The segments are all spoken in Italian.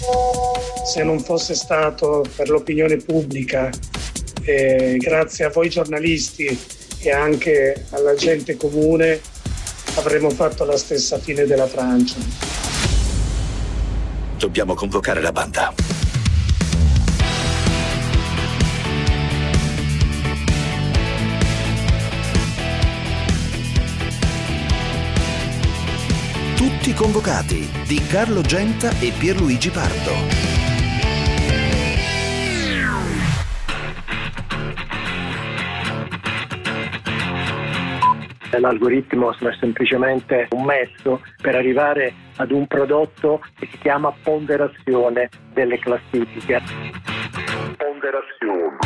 Se non fosse stato per l'opinione pubblica, grazie a voi giornalisti e anche alla gente comune, avremmo fatto la stessa fine della Francia. Dobbiamo convocare la banda. Tutti convocati di Carlo Genta e Pierluigi Pardo. L'algoritmo è semplicemente un mezzo per arrivare ad un prodotto che si chiama ponderazione delle classifiche. Ponderazione.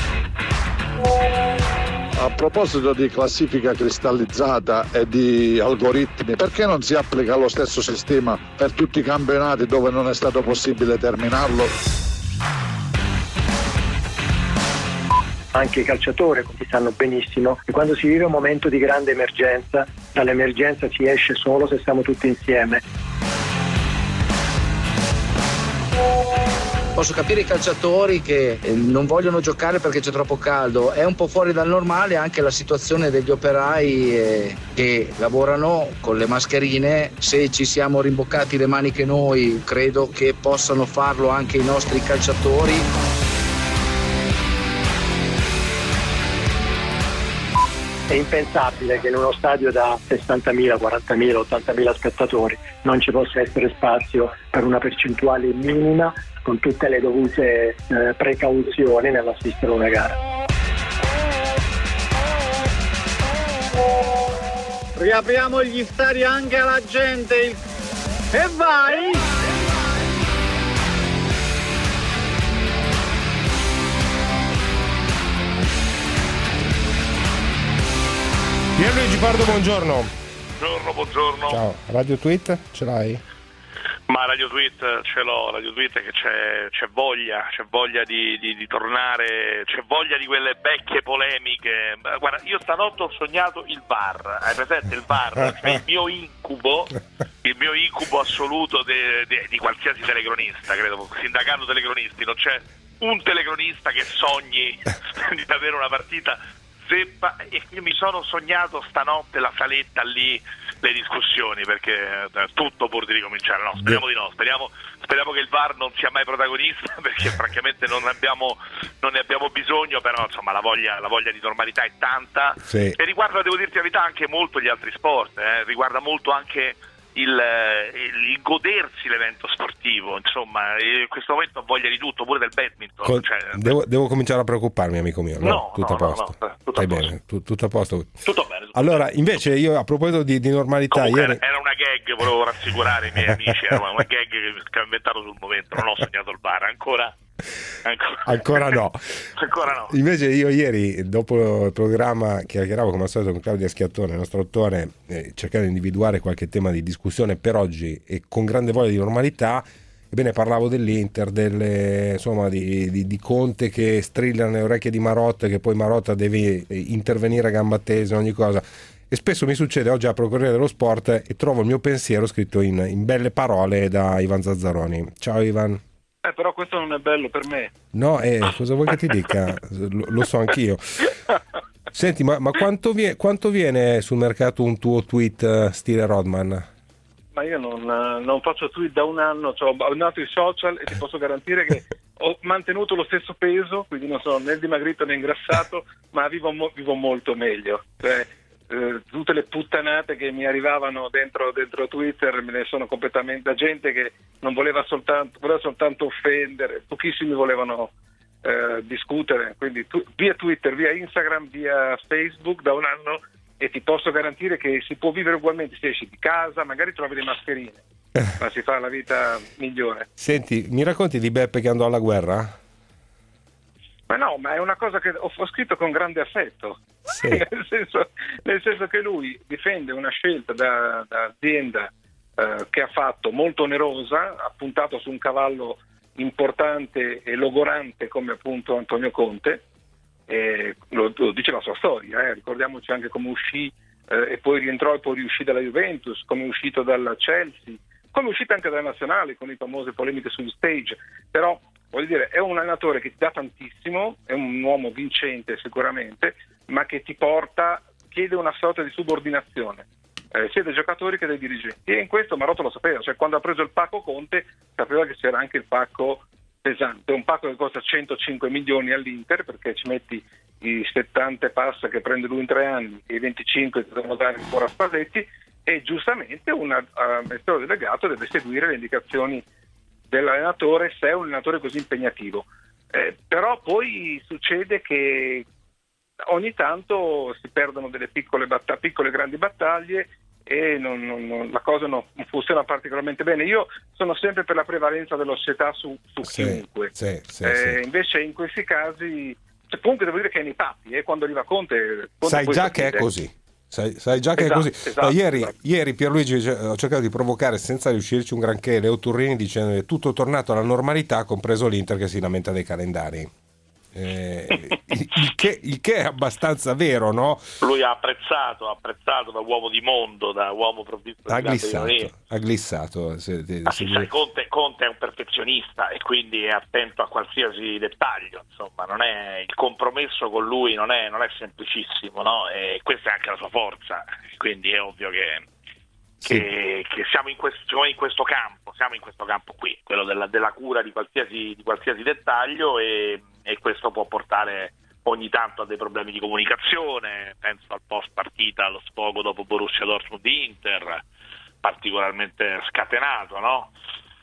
A proposito di classifica cristallizzata e di algoritmi, perché non si applica lo stesso sistema per tutti i campionati dove non è stato possibile terminarlo? Anche i calciatori sanno benissimo che quando si vive un momento di grande emergenza, dall'emergenza si esce solo se stiamo tutti insieme. Posso capire i calciatori che non vogliono giocare perché c'è troppo caldo, è un po' fuori dal normale anche la situazione degli operai che lavorano con le mascherine. Se ci siamo rimboccati le maniche noi, credo che possano farlo anche i nostri calciatori. È impensabile che in uno stadio da 60.000, 40.000, 80.000 spettatori non ci possa essere spazio per una percentuale minima con tutte le dovute precauzioni nell'assistere una gara. Riapriamo gli stadi anche alla gente e vai! Pierluigi Pardo, buongiorno. Buongiorno. Ciao, Radio Tweet ce l'hai? Ma Radio Tweet ce l'ho, Radio Tweet che c'è voglia di tornare, c'è voglia di quelle vecchie polemiche. Guarda, io stanotte ho sognato il VAR, hai presente il VAR? Cioè il mio incubo assoluto di qualsiasi telecronista, credo, sindacato telecronisti, non c'è un telecronista che sogni di avere una partita zeppa, e io mi sono sognato stanotte la saletta lì, le discussioni, perché tutto pur di ricominciare. No, speriamo di no, speriamo che il VAR non sia mai protagonista, perché francamente non ne abbiamo bisogno, però insomma la voglia di normalità è tanta, sì. E riguarda, devo dirti la verità, anche molto gli altri sport, riguarda molto anche il godersi l'evento sportivo, insomma, in questo momento ho voglia di tutto, pure del badminton. Devo cominciare a preoccuparmi, amico mio. No, tutto a posto. Stai bene, tutto a posto. Tutto bene. Allora, invece io a proposito di normalità, era una gag, volevo rassicurare i miei amici, era una gag che ho inventato sul momento, non ho sognato il bar ancora no. Ancora no. Invece io ieri, dopo il programma, chiacchieravo come al solito con Claudia Schiattone, il nostro autore, cercando di individuare qualche tema di discussione per oggi e con grande voglia di normalità. Ebbene, parlavo dell'Inter, di Conte che strilla nelle orecchie di Marotta, che poi Marotta deve intervenire a gamba tesa, ogni cosa. E spesso mi succede oggi a Corriere dello Sport e trovo il mio pensiero scritto in belle parole da Ivan Zazzaroni. Ciao Ivan. Però questo non è bello per me. No, cosa vuoi che ti dica? Lo so anch'io. Senti, ma quanto viene sul mercato un tuo tweet stile Rodman? Ma io non faccio tweet da un anno, ho abbandonato i social e ti posso garantire che ho mantenuto lo stesso peso, quindi non sono né dimagrito né ingrassato, ma vivo molto meglio. Tutte le puttanate che mi arrivavano dentro Twitter me ne sono completamente, da gente che non voleva soltanto offendere, pochissimi volevano discutere, quindi via Twitter, via Instagram, via Facebook da un anno, e ti posso garantire che si può vivere ugualmente, se esci di casa, magari trovi le mascherine, ma si fa la vita migliore. Senti, mi racconti di Beppe che andò alla guerra? Ma no, ma è una cosa che ho scritto con grande affetto, sì. nel senso che lui difende una scelta da azienda che ha fatto molto onerosa, ha puntato su un cavallo importante e logorante come appunto Antonio Conte, lo dice la sua storia, ricordiamoci anche come uscì e poi rientrò e poi riuscì dalla Juventus, come è uscito dalla Chelsea, come uscite anche dalle nazionali con le famose polemiche sugli stage, però voglio dire, è un allenatore che ti dà tantissimo, è un uomo vincente sicuramente, ma che ti chiede una sorta di subordinazione sia dei giocatori che dei dirigenti, e in questo Marotta lo sapeva, cioè quando ha preso il pacco Conte sapeva che c'era anche il pacco pesante, un pacco che costa 105 milioni all'Inter, perché ci metti i 70 e passa che prende lui in 3 anni e i 25 che devono dare ancora a Spalletti, e giustamente un amministratore delegato deve seguire le indicazioni dell'allenatore se è un allenatore così impegnativo. Però poi succede che ogni tanto si perdono delle piccole grandi battaglie e la cosa non funziona particolarmente bene. Io sono sempre per la prevalenza della società su chiunque. Sì. Invece in questi casi, comunque devo dire che è nei patti, quando arriva Conte sai già che è così. Sai già che è così. Ieri Pierluigi ho cercato di provocare senza riuscirci un granché Leo Turrini dicendo che è tutto tornato alla normalità, compreso l'Inter che si lamenta dei calendari. Il che è abbastanza vero, no? Lui ha apprezzato da uomo di mondo, da uomo provvisto di ha glissato. Conte è un perfezionista e quindi è attento a qualsiasi dettaglio, insomma, non è il compromesso con lui non è semplicissimo, no? E questa è anche la sua forza, quindi è ovvio che siamo in questo campo qui, quello della cura di qualsiasi dettaglio, e questo può portare ogni tanto a dei problemi di comunicazione. Penso al post partita, allo sfogo dopo Borussia Dortmund-Inter, particolarmente scatenato, no?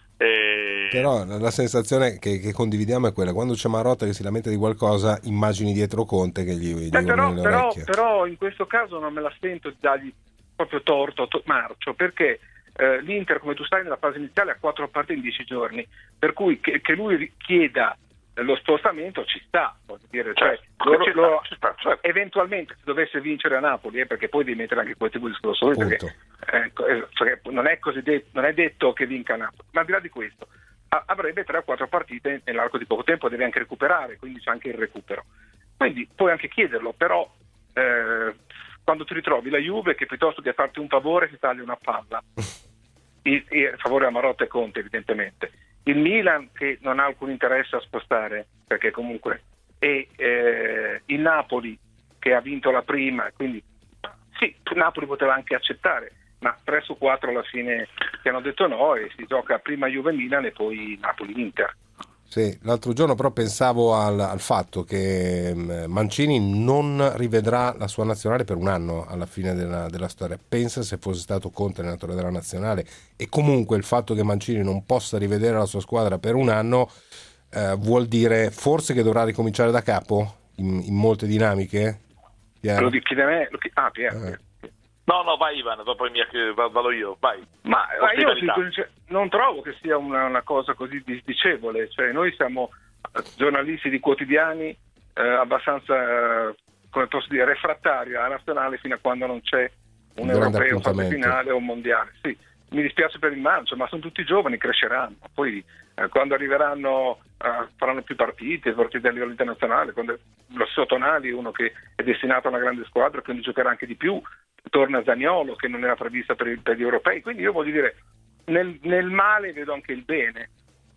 Però la sensazione che condividiamo è quella: quando c'è Marotta che si lamenta di qualcosa, immagini dietro Conte che gli urlano nelle orecchie. Però in questo caso non me la sento di dargli proprio torto, marcio, perché l'Inter, come tu sai, nella fase iniziale ha 4 partite in 10 giorni, per cui che lui chieda lo spostamento ci sta, voglio dire, cioè eventualmente se dovesse vincere a Napoli, perché poi devi mettere anche quel tipo di discorso, perché non è detto che vinca Napoli, ma al di là di questo avrebbe 3 o 4 partite nell'arco di poco tempo, deve anche recuperare, quindi c'è anche il recupero, quindi puoi anche chiederlo, però quando ti ritrovi la Juve che piuttosto che farti un favore ti taglia una palla, il favore a Marotta e Conte evidentemente, il Milan che non ha alcun interesse a spostare perché comunque, e il Napoli che ha vinto la prima, quindi sì, Napoli poteva anche accettare, ma 3 su 4 alla fine ti hanno detto no e si gioca prima Juve-Milan e poi Napoli-Inter. Sì, l'altro giorno però pensavo al fatto che Mancini non rivedrà la sua nazionale per un anno alla fine della storia. Pensa se fosse stato Conte allenatore della nazionale, e comunque il fatto che Mancini non possa rivedere la sua squadra per un anno vuol dire forse che dovrà ricominciare da capo in molte dinamiche. Piero? Lo chiede a me? Piero. No, vai Ivan, dopo vado io, vai. Ma io non trovo che sia una cosa così disdicevole, cioè noi siamo giornalisti di quotidiani abbastanza, come posso dire, refrattari alla nazionale fino a quando non c'è un europeo, un fase finale o un mondiale. Sì, mi dispiace per il Mancio, ma sono tutti giovani, cresceranno, poi quando arriveranno faranno più partite a livello internazionale, quando lo stesso Tonali, uno che è destinato a una grande squadra, quindi giocherà anche di più, torna Zaniolo che non era prevista per gli europei, quindi io voglio dire nel male vedo anche il bene.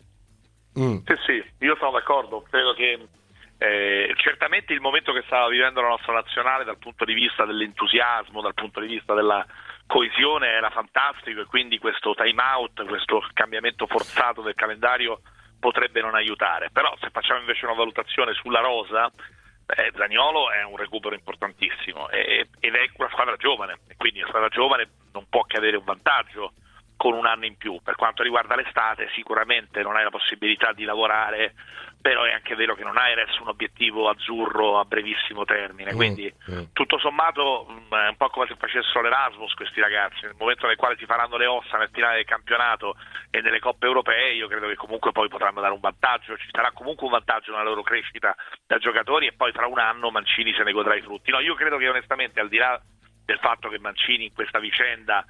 Sì, io sono d'accordo, credo che certamente il momento che stava vivendo la nostra nazionale dal punto di vista dell'entusiasmo, dal punto di vista della coesione era fantastico, e quindi questo time out, questo cambiamento forzato del calendario potrebbe non aiutare. Però se facciamo invece una valutazione sulla rosa, Zaniolo è un recupero importantissimo ed è una squadra giovane, e quindi una squadra giovane non può che avere un vantaggio con un anno in più. Per quanto riguarda l'estate sicuramente non hai la possibilità di lavorare, però è anche vero che non hai adesso un obiettivo azzurro a brevissimo termine, quindi tutto sommato è un po' come se facessero l'Erasmus questi ragazzi, nel momento nel quale si faranno le ossa nel finale del campionato e nelle coppe europee, io credo che comunque poi potranno dare un vantaggio, ci sarà comunque un vantaggio nella loro crescita da giocatori, e poi tra un anno Mancini se ne godrà i frutti. No, io credo che onestamente, al di là del fatto che Mancini in questa vicenda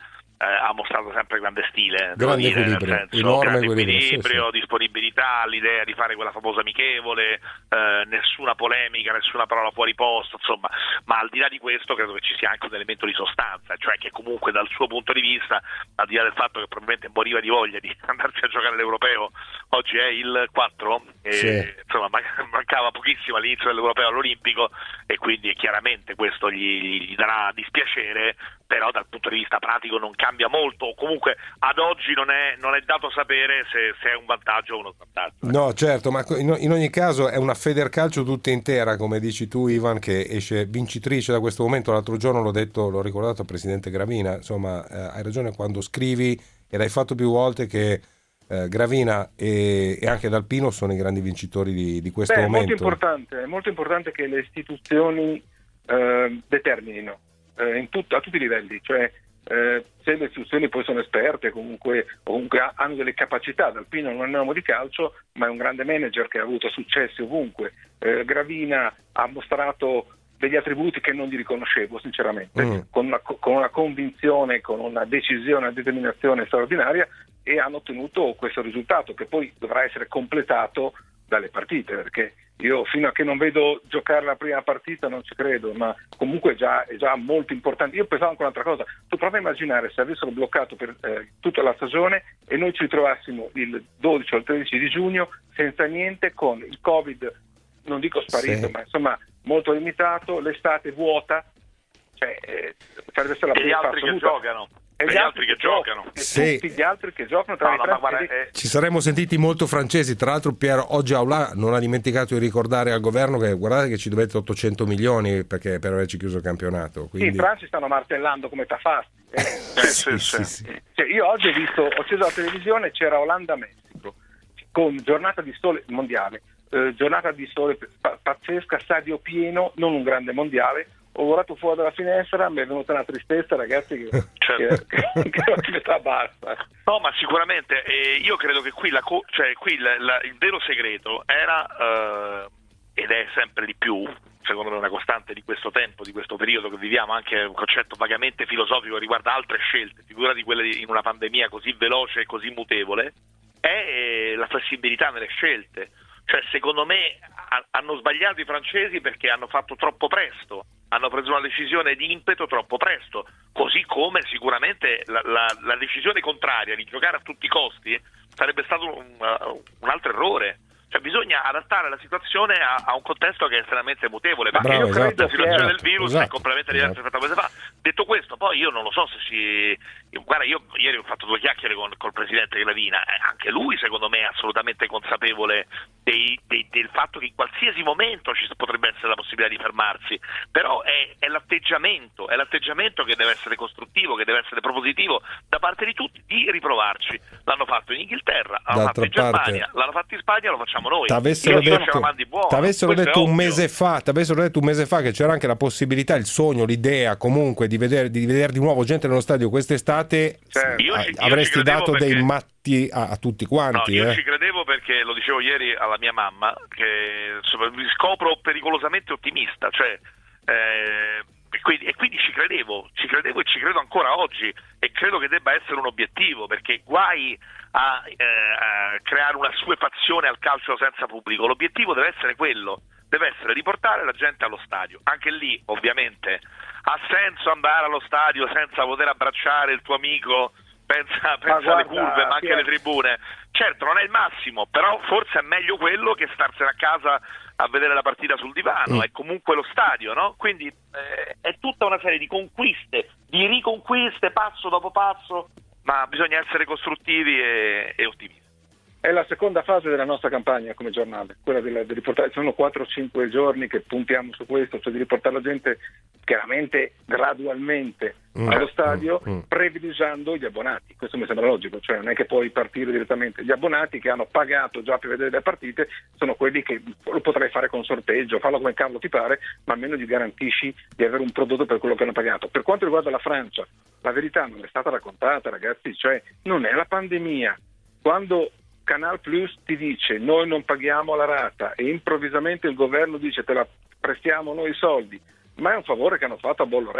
ha mostrato sempre grande stile, grande dire, equilibrio, nel senso, enorme grande equilibrio, sì. disponibilità, l'idea di fare quella famosa amichevole, nessuna polemica, nessuna parola fuori posto, insomma, ma al di là di questo credo che ci sia anche un elemento di sostanza, cioè che comunque dal suo punto di vista, al di là del fatto che probabilmente moriva di voglia di andarsi a giocare l'Europeo, oggi è il 4 e sì. insomma mancava pochissimo all'inizio dell'Europeo all'Olimpico, e quindi chiaramente questo gli darà dispiacere, però dal punto di vista pratico non cambia molto, o comunque ad oggi non è dato sapere se è un vantaggio o uno svantaggio. No, certo, ma in ogni caso è una Federcalcio tutta intera, come dici tu, Ivan, che esce vincitrice da questo momento. L'altro giorno l'ho ricordato al presidente Gravina, insomma, hai ragione quando scrivi, e l'hai fatto più volte, che Gravina e anche D'Alpino sono i grandi vincitori di questo momento. È molto importante che le istituzioni determinino a tutti i livelli, cioè se le istituzioni poi sono esperte, comunque hanno delle capacità. D'Alpino non è un uomo di calcio, ma è un grande manager che ha avuto successi ovunque. Gravina ha mostrato degli attributi che non gli riconoscevo sinceramente, con una convinzione, con una decisione, una determinazione straordinaria, e hanno ottenuto questo risultato che poi dovrà essere completato dalle partite, perché io fino a che non vedo giocare la prima partita non ci credo, ma comunque è già molto importante. Io pensavo anche un'altra cosa, tu prova a immaginare se avessero bloccato per tutta la stagione e noi ci ritrovassimo il 12 o il 13 di giugno senza niente, con il Covid, non dico sparito, sì, ma insomma molto limitato, l'estate vuota, cioè sarebbe stata la prima altri che giocano. E gli altri che giocano, sì, tutti gli altri che giocano tra ci saremmo sentiti molto francesi. Tra l'altro Piero oggi Aulà non ha dimenticato di ricordare al governo che guardate che ci dovete 800 milioni per averci chiuso il campionato, quindi... Sì, i franci stanno martellando come tafasti. Sì. Cioè, io oggi ho acceso la televisione, c'era Olanda-Messico con giornata di sole mondiale, giornata di sole pazzesca, stadio pieno, non un grande mondiale. Ho guardato fuori dalla finestra, mi è venuta una tristezza, ragazzi, che metà basta. No, ma sicuramente io credo che qui il vero segreto era ed è sempre di più, secondo me una costante di questo tempo, di questo periodo che viviamo, anche un concetto vagamente filosofico riguarda altre scelte, figurati quelle in una pandemia così veloce e così mutevole, è la flessibilità nelle scelte. Cioè, secondo me hanno sbagliato i francesi perché hanno fatto troppo presto, hanno preso una decisione di impeto troppo presto, così come sicuramente la decisione contraria di giocare a tutti i costi sarebbe stato un altro errore. Cioè, bisogna adattare la situazione a un contesto che è estremamente mutevole, perché bravo, io credo esatto, la situazione del virus è esatto, completamente diversa rispetto a mese fa. Detto questo, poi io non lo so se guarda, io ieri ho fatto 2 chiacchiere col presidente Gravina, anche lui secondo me è assolutamente consapevole del fatto che in qualsiasi momento ci potrebbe essere la possibilità di fermarsi, però è l'atteggiamento che deve essere costruttivo, che deve essere propositivo da parte di tutti, di riprovarci. L'hanno fatto in Inghilterra, l'hanno fatto in Germania, l'hanno fatto in Spagna, lo facciamo noi. T'avessero detto un mese fa che c'era anche la possibilità, il sogno, l'idea comunque di vedere di nuovo gente nello stadio quest'estate, avresti dato dei matti a tutti quanti. No, io ci credevo perché lo dicevo ieri alla mia mamma, che mi scopro pericolosamente ottimista, cioè e quindi ci credevo e ci credo ancora oggi, e credo che debba essere un obiettivo, perché guai a creare una suefazione al calcio senza pubblico. L'obiettivo deve essere quello, deve essere riportare la gente allo stadio. Anche lì ovviamente ha senso andare allo stadio senza poter abbracciare il tuo amico, pensa alle curve ma anche alle tribune. Certo non è il massimo, però forse è meglio quello che starsene a casa a vedere la partita sul divano. È comunque lo stadio, no? Quindi è tutta una serie di conquiste, di riconquiste, passo dopo passo, ma bisogna essere costruttivi e ottimisti. È la seconda fase della nostra campagna come giornale, quella di riportare. Sono 4 o 5 giorni che puntiamo su questo, cioè di riportare la gente chiaramente gradualmente allo stadio, privilegiando gli abbonati. Questo mi sembra logico, cioè non è che puoi partire direttamente. Gli abbonati che hanno pagato già per vedere le partite sono quelli che lo potrai fare con sorteggio, farlo come cavolo ti pare, ma almeno gli garantisci di avere un prodotto per quello che hanno pagato. Per quanto riguarda la Francia, la verità non è stata raccontata, ragazzi, cioè non è la pandemia. Quando Canal Plus ti dice noi non paghiamo la rata e improvvisamente il governo dice te la prestiamo noi i soldi, ma è un favore che hanno fatto a Bolloré,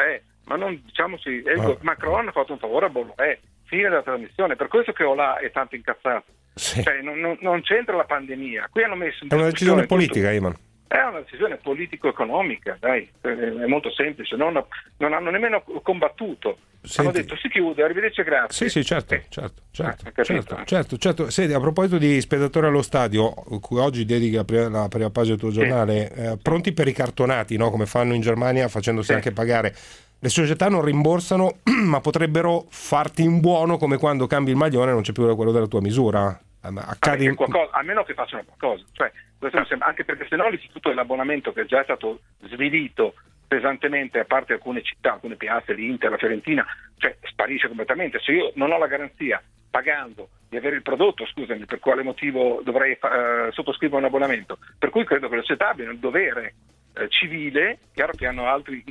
ma non diciamoci, Macron ha fatto un favore a Bolloré, fine della trasmissione, per questo che Olà è tanto incazzato. Sì. Cioè, non c'entra la pandemia, qui hanno messo in È una decisione politica, tutto. Iman. È una decisione politico-economica, dai, è molto semplice, non hanno nemmeno combattuto. Senti. Hanno detto si chiude, arrivederci e grazie. Sì, certo. Capito. Certo. Senti, a proposito di Spettatori allo Stadio, cui oggi dedica la prima pagina del tuo giornale, pronti per i cartonati, no? Come fanno in Germania, facendosi anche pagare. Le società non rimborsano, ma potrebbero farti in buono, come quando cambi il maglione e non c'è più quello della tua misura. Accade a meno che facciano qualcosa, cioè, questo mi sembra, anche perché sennò l'istituto dell'abbonamento, che è già stato svilito pesantemente, a parte alcune città, alcune piazze, l'Inter, la Fiorentina, cioè sparisce completamente. Se io non ho la garanzia, pagando, di avere il prodotto, scusami, per quale motivo dovrei sottoscrivere un abbonamento? Per cui credo che le società abbiano il dovere civile, chiaro che hanno altre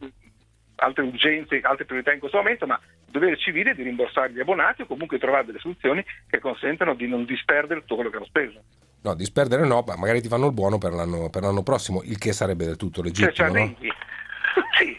urgenze, altre priorità in questo momento, ma il dovere civile di rimborsare gli abbonati o comunque trovare delle soluzioni che consentano di non disperdere tutto quello che hanno speso. No, disperdere no, ma magari ti fanno il buono per l'anno prossimo, il che sarebbe del tutto legittimo, no? Sì,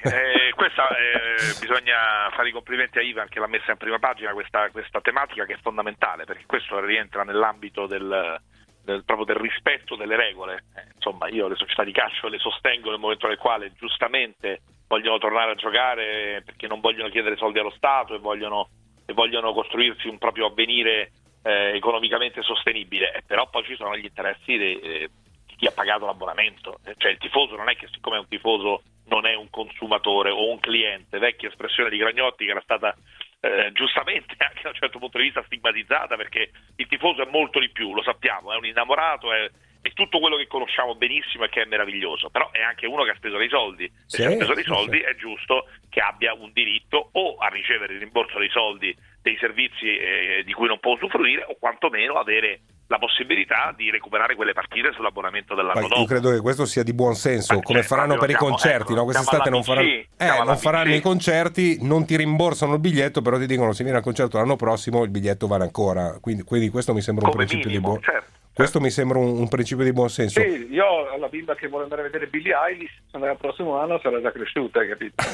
bisogna fare i complimenti a Ivan che l'ha messa in prima pagina questa tematica, che è fondamentale, perché questo rientra nell'ambito proprio del rispetto delle regole. Insomma, io le società di calcio le sostengo nel momento nel quale giustamente vogliono tornare a giocare perché non vogliono chiedere soldi allo Stato e vogliono costruirsi un proprio avvenire economicamente sostenibile, però poi ci sono gli interessi di chi ha pagato l'abbonamento, cioè il tifoso non è che, siccome è un tifoso, non è un consumatore o un cliente, vecchia espressione di Gragnotti che era stata giustamente anche da un certo punto di vista stigmatizzata, perché il tifoso è molto di più, lo sappiamo, è un innamorato, è tutto quello che conosciamo benissimo e che è meraviglioso, però è anche uno che ha speso dei soldi, se ha speso dei soldi è giusto che abbia un diritto o a ricevere il rimborso dei soldi dei servizi di cui non può usufruire, o quantomeno avere la possibilità di recuperare quelle partite sull'abbonamento dell'anno dopo. Io credo che questo sia di buon senso, come faranno per i concerti, no? Quest'estate non faranno i concerti, non ti rimborsano il biglietto, però ti dicono se vieni al concerto l'anno prossimo il biglietto vale ancora, quindi questo mi sembra un principio di buon Questo mi sembra un principio di buon senso. Sì, io ho la bimba che vuole andare a vedere Billie Eilish, se andrà il prossimo anno sarà già cresciuta, hai capito?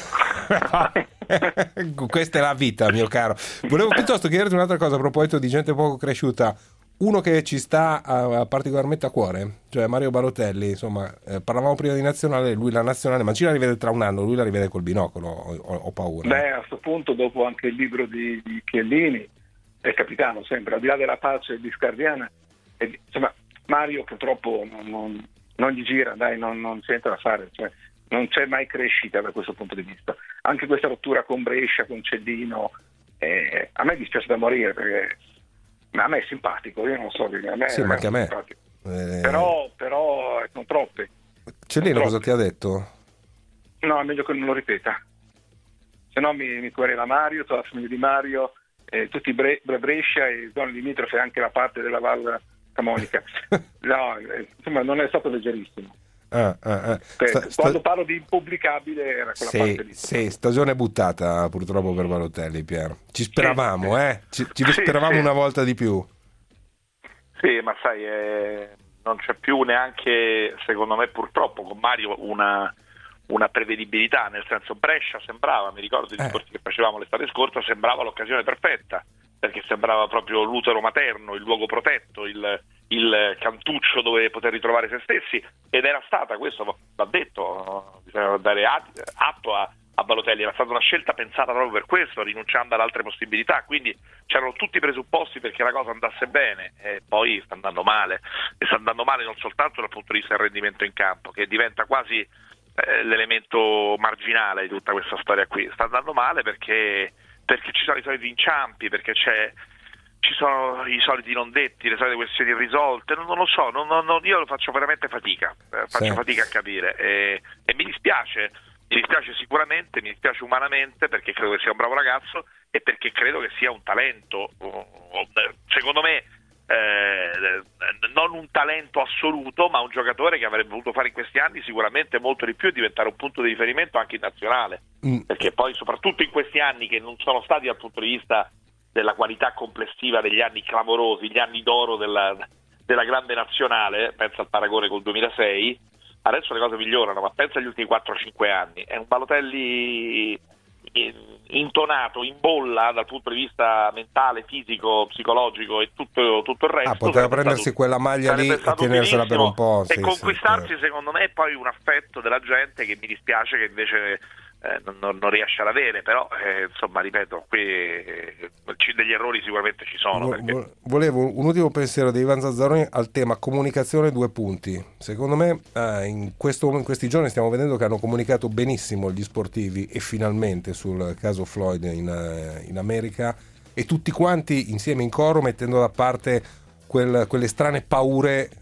Questa è la vita, mio caro. Volevo piuttosto chiederti un'altra cosa a proposito di gente poco cresciuta. Uno che ci sta particolarmente a cuore, cioè Mario Balotelli, insomma, parlavamo prima di nazionale, lui la nazionale, ma ci la rivede tra un anno, lui la rivede col binocolo, ho paura. Beh, a questo punto, dopo anche il libro di Chiellini, è capitano sempre, al di là della pace di Scardiana, insomma, Mario purtroppo non gli gira, dai, non c'è niente da fare, cioè, non c'è mai crescita da questo punto di vista. Anche questa rottura con Brescia, con Cellino, a me dispiace da morire, perché a me è simpatico, io non so, a me sì, ma anche a me. Però sono troppe. Cellino cosa ti ha detto? No, è meglio che non lo ripeta, se no mi querela Mario, tutta la famiglia di Mario, tutti Brescia e zone limitrofe, anche la parte della Val Camonica. No, insomma, non è stato leggerissimo. Quando parlo di impubblicabile era quella parte lì. Sì, stagione buttata purtroppo per Balotelli, Piero. Ci speravamo, ci speravamo una volta di più. Sì, ma sai, non c'è più neanche, secondo me, purtroppo con Mario una prevedibilità, nel senso, Brescia sembrava, mi ricordo i discorsi che facevamo l'estate scorsa, sembrava l'occasione perfetta, perché sembrava proprio l'utero materno, il luogo protetto, il cantuccio dove poter ritrovare se stessi, ed era stata, questo va detto, bisogna dare atto a Balotelli, era stata una scelta pensata proprio per questo, rinunciando ad altre possibilità, quindi c'erano tutti i presupposti perché la cosa andasse bene, e poi sta andando male, e sta andando male non soltanto dal punto di vista del rendimento in campo, che diventa quasi l'elemento marginale di tutta questa storia qui, sta andando male perché ci sono i soliti inciampi, perché ci sono i soliti non detti, le solite questioni irrisolte, non lo so, io lo faccio veramente fatica, fatica a capire, e mi dispiace sicuramente, mi dispiace umanamente, perché credo che sia un bravo ragazzo e perché credo che sia un talento, secondo me non un talento assoluto, ma un giocatore che avrebbe voluto fare in questi anni sicuramente molto di più e diventare un punto di riferimento anche in nazionale, perché poi soprattutto in questi anni che non sono stati dal punto di vista della qualità complessiva degli anni clamorosi, gli anni d'oro della grande nazionale, pensa al paragone col 2006, adesso le cose migliorano, ma pensa agli ultimi 4-5 anni, è un Balotelli intonato in bolla dal punto di vista mentale, fisico, psicologico e tutto il resto. Poteva prendersi quella maglia lì e tenersela per un po'. E conquistarsi, secondo me, poi un affetto della gente che mi dispiace che invece non riesce ad avere, però insomma, ripeto, qui degli errori sicuramente ci sono. Volevo un ultimo pensiero di Ivan Zazzaroni al tema comunicazione, 2 punti. Secondo me in questi giorni stiamo vedendo che hanno comunicato benissimo gli sportivi e finalmente sul caso Floyd in America, e tutti quanti insieme in coro mettendo da parte quelle strane paure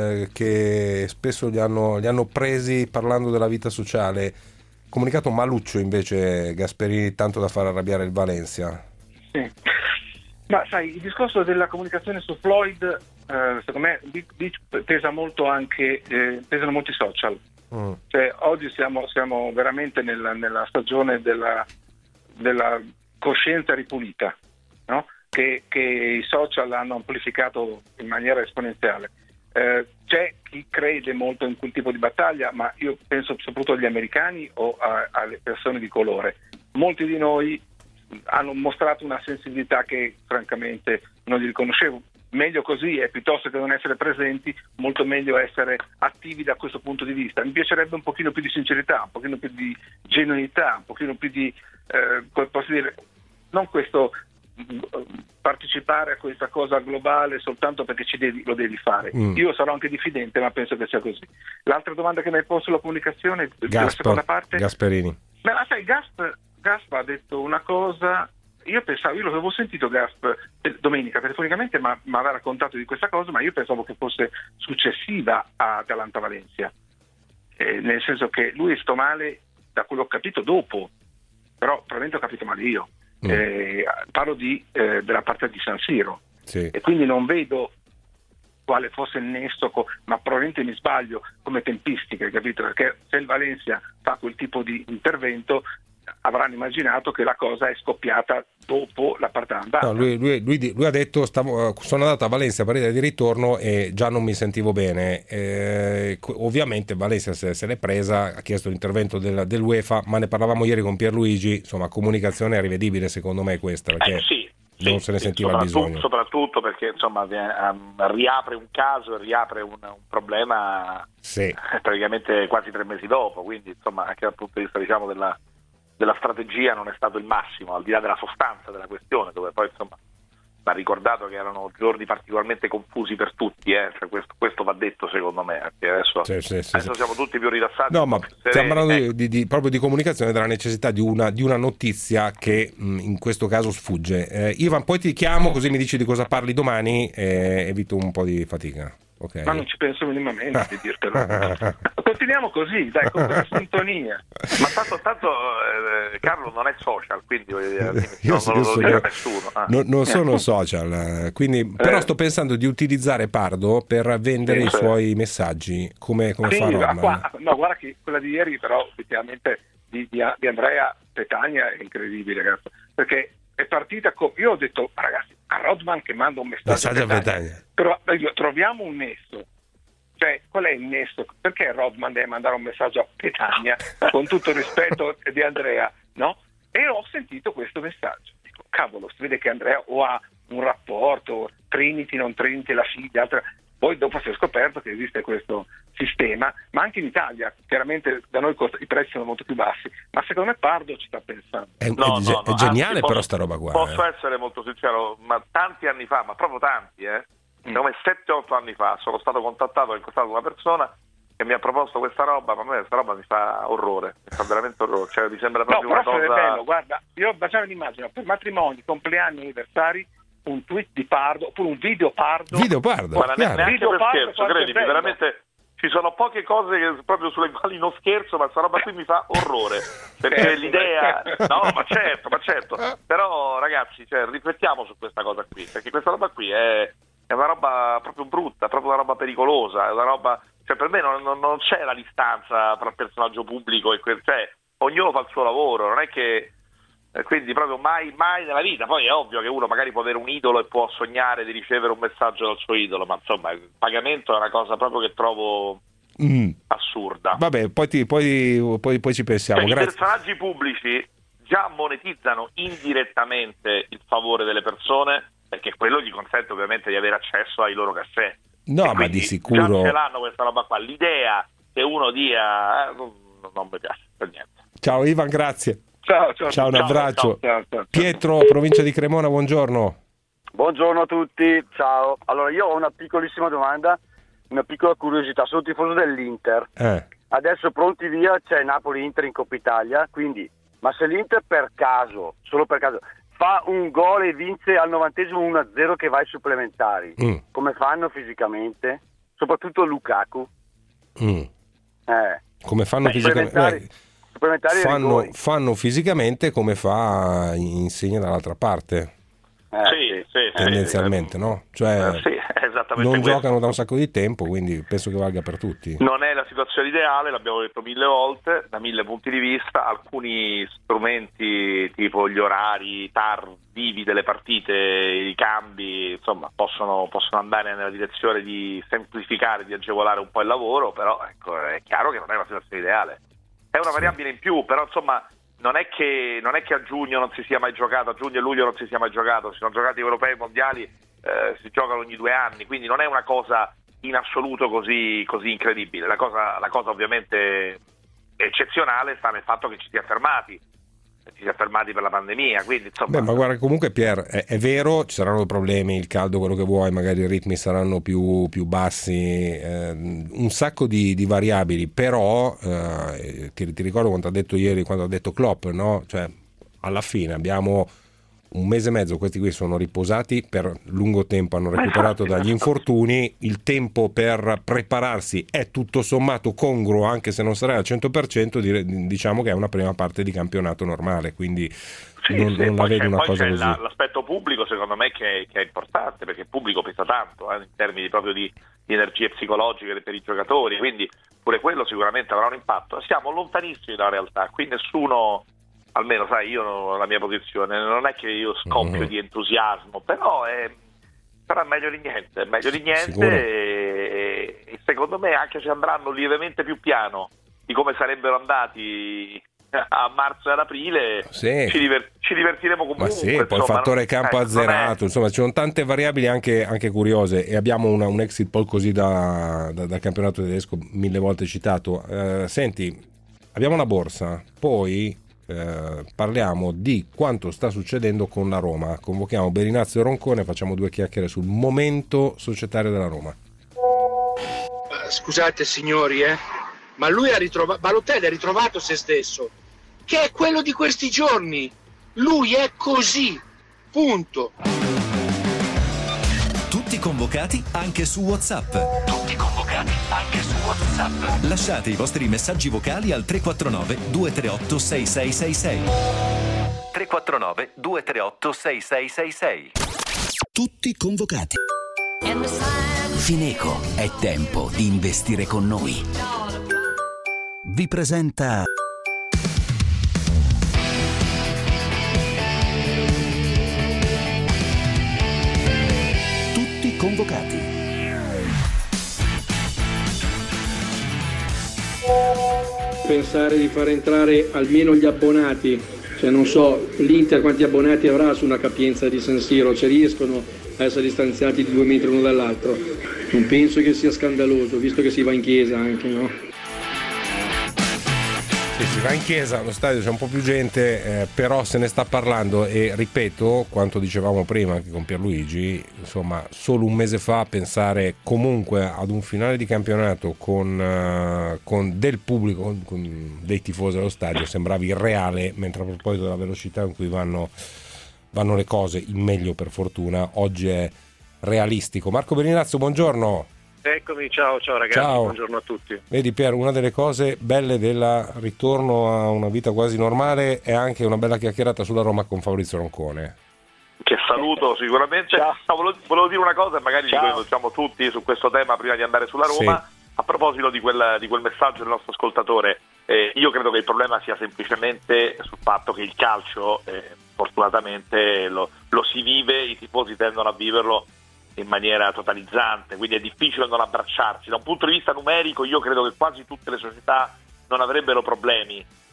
che spesso li hanno presi parlando della vita sociale. Comunicato maluccio invece, Gasperini, tanto da far arrabbiare il Valencia. Sì. Ma sai, il discorso della comunicazione su Floyd, secondo me pesa molto anche, pesano molto i social. Cioè, oggi siamo veramente nella stagione della coscienza ripulita, no? Che i social hanno amplificato in maniera esponenziale. C'è chi crede molto in quel tipo di battaglia, ma io penso soprattutto agli americani o alle persone di colore. Molti di noi hanno mostrato una sensibilità che francamente non gli riconoscevo. Meglio così, e piuttosto che non essere presenti, molto meglio essere attivi da questo punto di vista. Mi piacerebbe un pochino più di sincerità, un pochino più di genuinità, un pochino più di, posso dire, non questo partecipare a questa cosa globale soltanto perché lo devi fare. Io sarò anche diffidente, ma penso che sia così. L'altra domanda che mi hai posto sulla comunicazione, la seconda parte, Gasperini. Ma sai, Gasp ha detto una cosa. Io l'avevo sentito Gasp domenica telefonicamente, ma mi aveva raccontato di questa cosa, ma io pensavo che fosse successiva a Atalanta Valencia, nel senso che lui è stato male, da quello che ho capito, dopo, però probabilmente ho capito male io. Parlo della partita di San Siro, sì. E quindi non vedo quale fosse il nesso, ma probabilmente mi sbaglio come tempistiche, capito? Perché se il Valencia fa quel tipo di intervento avranno immaginato che la cosa è scoppiata dopo la partita andata. No, lui ha detto sono andato a Valencia a partita di ritorno e già non mi sentivo bene. Ovviamente Valencia se l'è presa, ha chiesto l'intervento dell'UEFA, ma ne parlavamo ieri con Pierluigi, insomma comunicazione rivedibile secondo me questa, perché non se ne sentiva il bisogno. Soprattutto perché insomma riapre un caso e riapre un problema praticamente quasi 3 mesi dopo, quindi insomma anche dal punto di vista, diciamo, della strategia non è stato il massimo, al di là della sostanza della questione, dove poi insomma va ricordato che erano giorni particolarmente confusi per tutti, cioè questo va detto secondo me, perché adesso siamo tutti più rilassati. No, ma stiamo parlando proprio di comunicazione, della necessità di una notizia che in questo caso sfugge. Ivan, poi ti chiamo così mi dici di cosa parli domani, evito un po' di fatica. Okay. Ma non ci penso minimamente di dirtelo. Continuiamo così, dai, con questa sintonia. Ma tanto Carlo non è social, quindi non lo dice nessuno. Non sono social, quindi però sto pensando di utilizzare Pardo per vendere i suoi messaggi come fa Roman. No, guarda che quella di ieri però effettivamente di Andrea Petagna è incredibile, ragazzi, perché è partita io ho detto, ragazzi, a Rodman che manda un messaggio a Petagna. Però troviamo un nesso, cioè qual è il nesso? Perché Rodman deve mandare un messaggio a Petagna con tutto il rispetto di Andrea, no? E ho sentito questo messaggio, dico, cavolo, si vede che Andrea o ha un rapporto, Trinity, non Trinity, la figlia, altra. Poi dopo si è scoperto che esiste questo sistema, ma anche in Italia, chiaramente da noi i prezzi sono molto più bassi, ma secondo me Pardo ci sta pensando. È geniale, però sta roba qua. Posso essere molto sincero, ma tanti anni fa, ma proprio tanti, come 7-8 anni fa, sono stato contattato da una persona che mi ha proposto questa roba, ma a me questa roba mi fa orrore, mi fa veramente orrore, cioè mi sembra proprio una cosa... No, però è bello, guarda, io facciamo un'immagine, per matrimoni, compleanni, anniversari, un tweet di Pardo oppure un video Pardo. Ma neanche per scherzo, credimi, veramente ci sono poche cose proprio sulle quali non scherzo, ma questa roba qui mi fa orrore, perché l'idea no, ma certo, però ragazzi, cioè, riflettiamo su questa cosa qui, perché questa roba qui è una roba proprio brutta, proprio una roba pericolosa, è una roba, cioè per me non c'è la distanza tra il personaggio pubblico e cioè ognuno fa il suo lavoro, non è che quindi proprio mai nella vita. Poi è ovvio che uno magari può avere un idolo e può sognare di ricevere un messaggio dal suo idolo, ma insomma il pagamento è una cosa proprio che trovo assurda. Vabbè, poi ci pensiamo. Cioè, i personaggi pubblici già monetizzano indirettamente il favore delle persone, perché quello gli consente ovviamente di avere accesso ai loro caffè. No, ma di sicuro già ce l'hanno questa roba qua. L'idea che uno dia non mi piace per niente. Ciao Ivan, grazie. Ciao, Un abbraccio. Ciao. Pietro, provincia di Cremona, buongiorno. Buongiorno a tutti, ciao. Allora io ho una piccolissima domanda, una piccola curiosità, sono tifoso dell'Inter. Adesso pronti via, c'è Napoli-Inter in Coppa Italia, quindi, ma se l'Inter per caso, solo per caso, fa un gol e vince al 90esimo 1-0 che va ai supplementari, come fanno fisicamente? Soprattutto Lukaku. Come fanno fisicamente? Fanno fisicamente come fa Insigne dall'altra parte. Sì, tendenzialmente, no? Cioè esattamente non questo. giocano da un sacco di tempo, quindi penso che valga per tutti. Non è la situazione ideale, l'abbiamo detto 1000 volte, da 1000 punti di vista. Alcuni strumenti tipo gli orari tardivi delle partite, i cambi, insomma, possono andare nella direzione di semplificare, di agevolare un po' il lavoro, però ecco, è chiaro che non è una situazione ideale. È una variabile in più, però insomma non è che a giugno non si sia mai giocato, a giugno e luglio non si sia mai giocato, si sono giocati europei e mondiali, si giocano ogni 2 anni, quindi non è una cosa in assoluto così incredibile. La cosa ovviamente eccezionale sta nel fatto che ci si è fermati per la pandemia, quindi insomma. Ma guarda, comunque Pier, è vero, ci saranno problemi, il caldo, quello che vuoi, magari i ritmi saranno più bassi, un sacco di variabili, però ti ricordo quando ha detto ieri, quando ha detto Klopp, no? Cioè alla fine abbiamo un mese e mezzo, questi qui sono riposati per lungo tempo, hanno recuperato dagli infortuni, il tempo per prepararsi è tutto sommato congruo, anche se non sarà al 100%, diciamo che è una prima parte di campionato normale, quindi non la vedo una cosa così. L'aspetto pubblico secondo me che è importante, perché il pubblico pesa tanto in termini proprio di energie psicologiche per i giocatori, quindi pure quello sicuramente avrà un impatto. Siamo lontanissimi dalla realtà, qui nessuno, almeno sai, io la mia posizione non è che io scoppio di entusiasmo, però è meglio di niente e secondo me, anche se andranno lievemente più piano di come sarebbero andati a marzo e ad aprile, ci divertiremo comunque. Ma sì, poi il fattore campo azzerato, insomma ci sono tante variabili anche curiose, e abbiamo un exit poll così dal campionato tedesco 1000 volte citato. Senti, abbiamo una borsa, poi parliamo di quanto sta succedendo con la Roma. Convochiamo Berinazzo e Roncone, facciamo 2 chiacchiere sul momento societario della Roma. Scusate signori, ma lui Balotelli ha ritrovato se stesso, che è quello di questi giorni. Lui è così, punto. Tutti convocati anche su WhatsApp. Lasciate i vostri messaggi vocali al 349 238 6666. 349 238 6666. Tutti convocati. Fineco, è tempo di investire con noi. Vi presenta Tutti convocati. Pensare di far entrare almeno gli abbonati, cioè non so, l'Inter quanti abbonati avrà su una capienza di San Siro, ci riescono a essere distanziati di 2 metri l'uno dall'altro? Non penso che sia scandaloso, visto che si va in chiesa anche, no? Si va in chiesa, allo stadio c'è un po' più gente, però se ne sta parlando, e ripeto quanto dicevamo prima anche con Pierluigi, insomma solo un mese fa pensare comunque ad un finale di campionato con del pubblico, con dei tifosi allo stadio sembrava irreale, mentre a proposito della velocità in cui vanno le cose, in meglio per fortuna, oggi è realistico. Marco Berinazzo, buongiorno. Eccomi, ciao ragazzi, ciao. Buongiorno a tutti. Vedi Pier, una delle cose belle del ritorno a una vita quasi normale è anche una bella chiacchierata sulla Roma con Fabrizio Roncone. Che saluto sicuramente. No, volevo dire una cosa, magari ci conosciamo tutti su questo tema prima di andare sulla Roma. Sì. A proposito di quel messaggio del nostro ascoltatore, io credo che il problema sia semplicemente sul fatto che il calcio, fortunatamente, lo si vive, i tifosi tendono a viverlo in maniera totalizzante, quindi è difficile non abbracciarsi. Da un punto di vista numerico io credo che quasi tutte le società non avrebbero problemi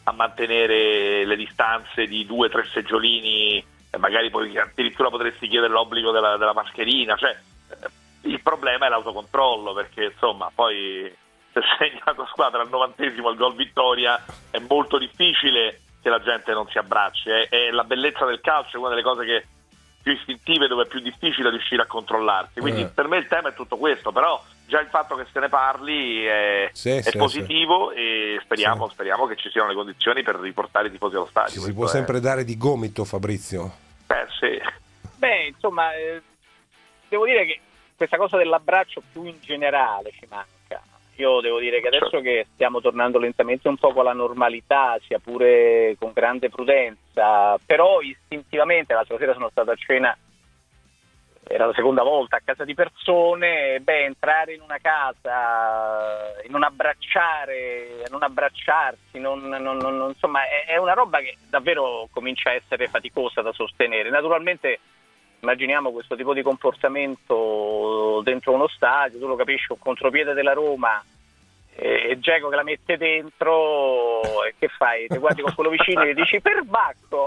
a mantenere le distanze di 2-3 seggiolini, magari poi addirittura potresti chiedere l'obbligo della mascherina, cioè il problema è l'autocontrollo, perché insomma poi se segna la tua squadra al 90esimo il gol vittoria è molto difficile che la gente non si abbracci, è la bellezza del calcio, è una delle cose che più istintive, dove è più difficile riuscire a controllarsi, quindi per me il tema è tutto questo, però già il fatto che se ne parli è positivo, e speriamo che ci siano le condizioni per riportare i tifosi allo stadio. Si può sempre dare di gomito, Fabrizio. Sì. Insomma, devo dire che questa cosa dell'abbraccio più in generale ci manca. Io devo dire che adesso che stiamo tornando lentamente un po' alla normalità, sia pure con grande prudenza, però istintivamente l'altra sera sono stato a cena, era la seconda volta a casa di persone, entrare in una casa e non abbracciarsi, insomma è una roba che davvero comincia a essere faticosa da sostenere. Naturalmente immaginiamo questo tipo di comportamento dentro uno stadio, tu lo capisci, un contropiede della Roma e Dzeko che la mette dentro, e che fai? Ti guardi con quello vicino e gli dici perbacco.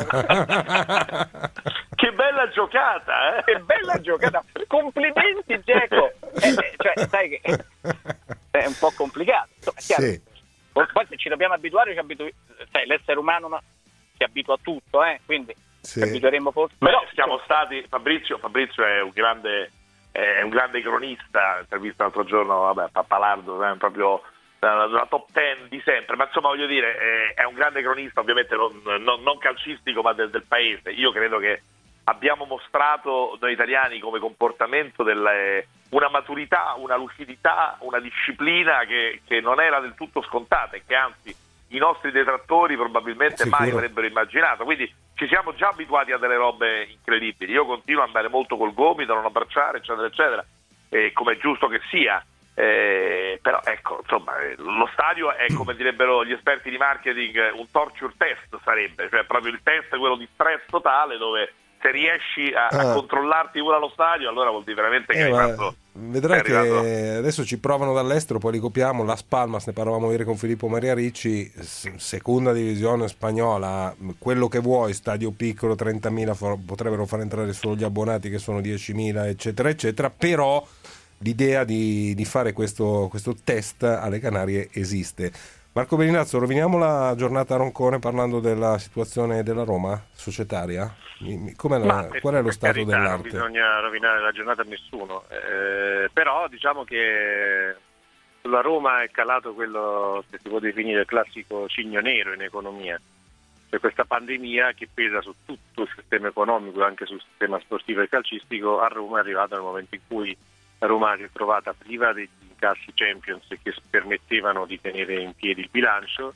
Che bella giocata, Che bella giocata, complimenti Dzeko. Cioè, sai che è un po' complicato, insomma, è chiaro. Sì. Poi se ci dobbiamo abituare, l'essere umano si abitua a tutto, quindi ci abitueremo forse. Però siamo stati, Fabrizio è un grande cronista, intervista l'altro giorno, Pappalardo, proprio la top 10 di sempre, ma insomma voglio dire, è un grande cronista, ovviamente non calcistico, ma del paese. Io credo che abbiamo mostrato noi italiani come comportamento una maturità, una lucidità, una disciplina che non era del tutto scontata, e che anzi i nostri detrattori probabilmente mai avrebbero immaginato, quindi ci siamo già abituati a delle robe incredibili. Io continuo ad andare molto col gomito, non abbracciare, eccetera eccetera, come è giusto che sia, però ecco, insomma, lo stadio è, come direbbero gli esperti di marketing, un torture test sarebbe, cioè proprio il test, quello di stress totale, dove se riesci a controllarti pure allo stadio, allora vuol dire veramente che hai fatto. Vedrai che adesso ci provano dall'estero, poi li copiamo. Las Palmas, ne parlavamo ieri con Filippo Maria Ricci, seconda divisione spagnola, quello che vuoi, stadio piccolo, 30.000, potrebbero far entrare solo gli abbonati che sono 10.000, eccetera eccetera, però l'idea di fare questo test alle Canarie esiste. Marco Bellinazzo, roviniamo la giornata a Roncone parlando della situazione della Roma societaria? Qual è lo stato dell'arte? Non bisogna rovinare la giornata a nessuno, però diciamo che sulla Roma è calato quello che si può definire il classico cigno nero in economia, cioè questa pandemia che pesa su tutto il sistema economico e anche sul sistema sportivo e calcistico. A Roma è arrivata nel momento in cui la Roma si è trovata priva degli incassi Champions che permettevano di tenere in piedi il bilancio,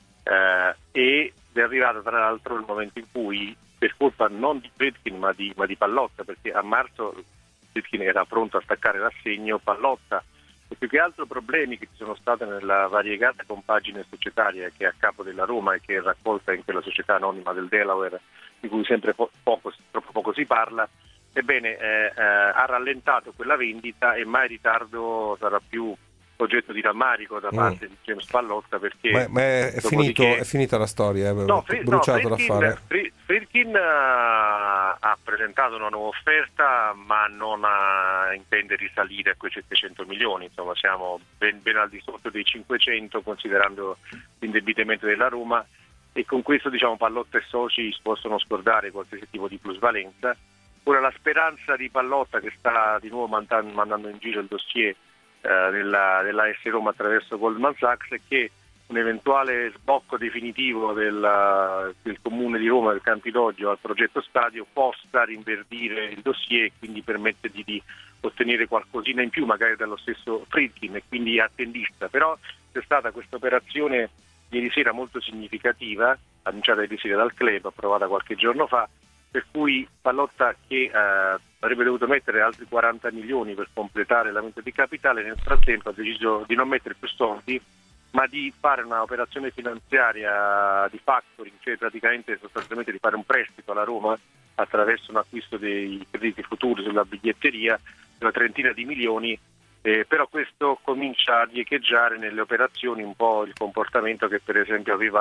ed è arrivata tra l'altro il momento in cui, per colpa non di Friedkin ma di Pallotta, perché a marzo Friedkin era pronto a staccare l'assegno, Pallotta, e più che altro problemi che ci sono state nella variegata compagine societaria che è a capo della Roma e che è raccolta in quella società anonima del Delaware, di cui sempre troppo poco si parla. Ebbene, ha rallentato quella vendita e mai ritardo sarà più oggetto di rammarico da parte di James Pallotta, perché ma è finita la storia, bruciato l'affare. Friedkin ha presentato una nuova offerta, ma non intende risalire a quei 700 milioni, insomma siamo ben al di sotto dei 500 considerando l'indebitamento della Roma, e con questo Pallotta e soci si possono scordare qualsiasi tipo di plusvalenza. Ora la speranza di Pallotta, che sta di nuovo mandando in giro il dossier della AS Roma attraverso Goldman Sachs, è che un eventuale sbocco definitivo del Comune di Roma, del Campidoglio, al progetto stadio possa rinverdire il dossier e quindi permettergli di ottenere qualcosina in più magari dallo stesso Friedkin, e quindi attendista. Però c'è stata questa operazione ieri sera molto significativa, annunciata ieri sera dal club, approvata qualche giorno fa, per cui Pallotta, che avrebbe dovuto mettere altri 40 milioni per completare l'aumento di capitale, nel frattempo ha deciso di non mettere più soldi, ma di fare una operazione finanziaria di factoring, cioè praticamente sostanzialmente di fare un prestito alla Roma attraverso un acquisto dei crediti futuri sulla biglietteria di una trentina di milioni, però questo comincia a riecheggiare nelle operazioni un po' il comportamento che per esempio aveva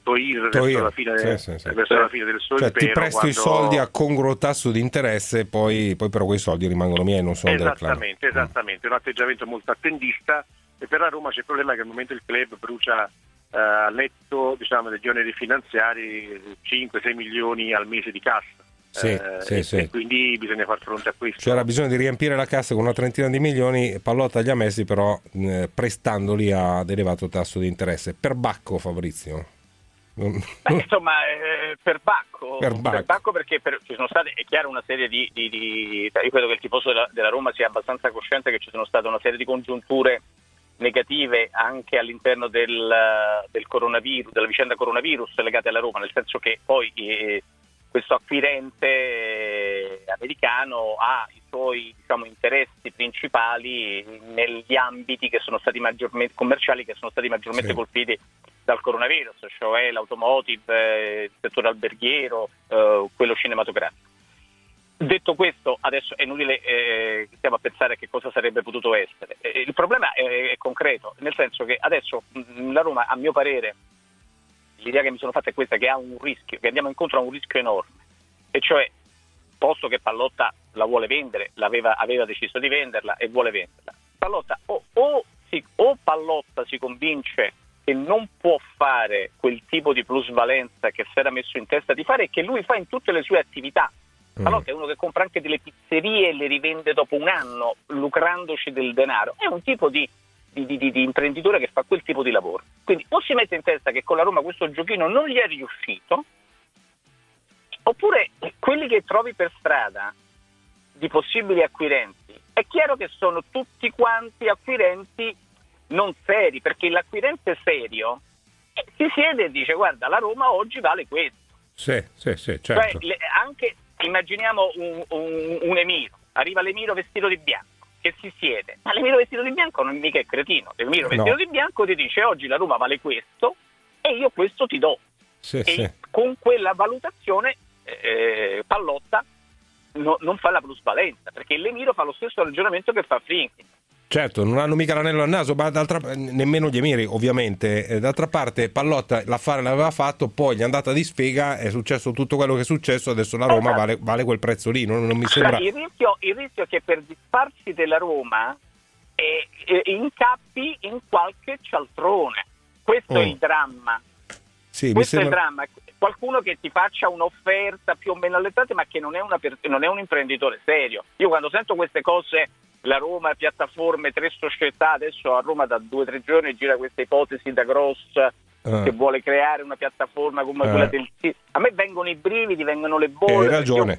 TOIR verso la fine verso la fine del suo cioè, impero. Ti presto i soldi a congruo tasso di interesse, poi però quei soldi rimangono miei, non sono del club. Esattamente, un atteggiamento molto attendista, e per la Roma c'è il problema che al momento il club brucia a netto, diciamo, degli oneri finanziari 5-6 milioni al mese di cassa. E quindi bisogna far fronte a questo. C'era bisogno di riempire la cassa con una trentina di milioni, Pallotta li ha messi però prestandoli ad elevato tasso di interesse. Per Bacco, Fabrizio? Insomma, per Bacco perché ci sono state, è chiaro, una serie di io credo che il tifoso della Roma sia abbastanza cosciente che ci sono state una serie di congiunture negative anche all'interno del coronavirus, della vicenda coronavirus legate alla Roma, nel senso che poi questo acquirente americano ha i suoi, diciamo, interessi principali negli ambiti che sono stati maggiormente commerciali, che sono stati maggiormente colpiti dal coronavirus, cioè l'automotive, il settore alberghiero, quello cinematografico. Detto questo, adesso è inutile che stiamo a pensare a che cosa sarebbe potuto essere. Il problema è concreto, nel senso che adesso la Roma, a mio parere, l'idea che mi sono fatta è questa, che ha un rischio, che andiamo incontro a un rischio enorme, e cioè, posto che Pallotta la vuole vendere, aveva deciso di venderla e vuole venderla, Pallotta o Pallotta si convince che non può fare quel tipo di plusvalenza che si era messo in testa di fare e che lui fa in tutte le sue attività. Pallotta è uno che compra anche delle pizzerie e le rivende dopo un anno, lucrandoci del denaro. È un tipo di imprenditore che fa quel tipo di lavoro. Quindi o si mette in testa che con la Roma questo giochino non gli è riuscito, oppure quelli che trovi per strada di possibili acquirenti, è chiaro che sono tutti quanti acquirenti non seri, perché l'acquirente serio si siede e dice: guarda, la Roma oggi vale questo. Sì, certo. Cioè, anche immaginiamo un Emiro, arriva l'Emiro vestito di bianco, che si siede, ma l'Emiro vestito di bianco non è mica cretino, l'Emiro vestito di bianco ti dice: oggi la Roma vale questo e io questo ti do. Con quella valutazione Pallotta non fa la plusvalenza, perché l'Emiro fa lo stesso ragionamento che fa Friedkin. Certo, non hanno mica l'anello al naso, ma nemmeno gli emiri, ovviamente. D'altra parte Pallotta l'affare l'aveva fatto, poi gli è andata di sfega, è successo tutto quello che è successo, adesso la Roma vale quel prezzo lì, non mi sembra... Il rischio è che per disfarsi della Roma incappi in qualche cialtrone. Questo è il dramma. Sì, questo è il dramma. Qualcuno che ti faccia un'offerta più o meno allettate, ma che non è un imprenditore serio. Io quando sento queste cose... La Roma, piattaforme, 3 società, adesso a Roma da 2 o 3 giorni gira questa ipotesi da Gross che vuole creare una piattaforma come quella del sito. A me vengono i brividi, vengono le bolle. Hai ragione.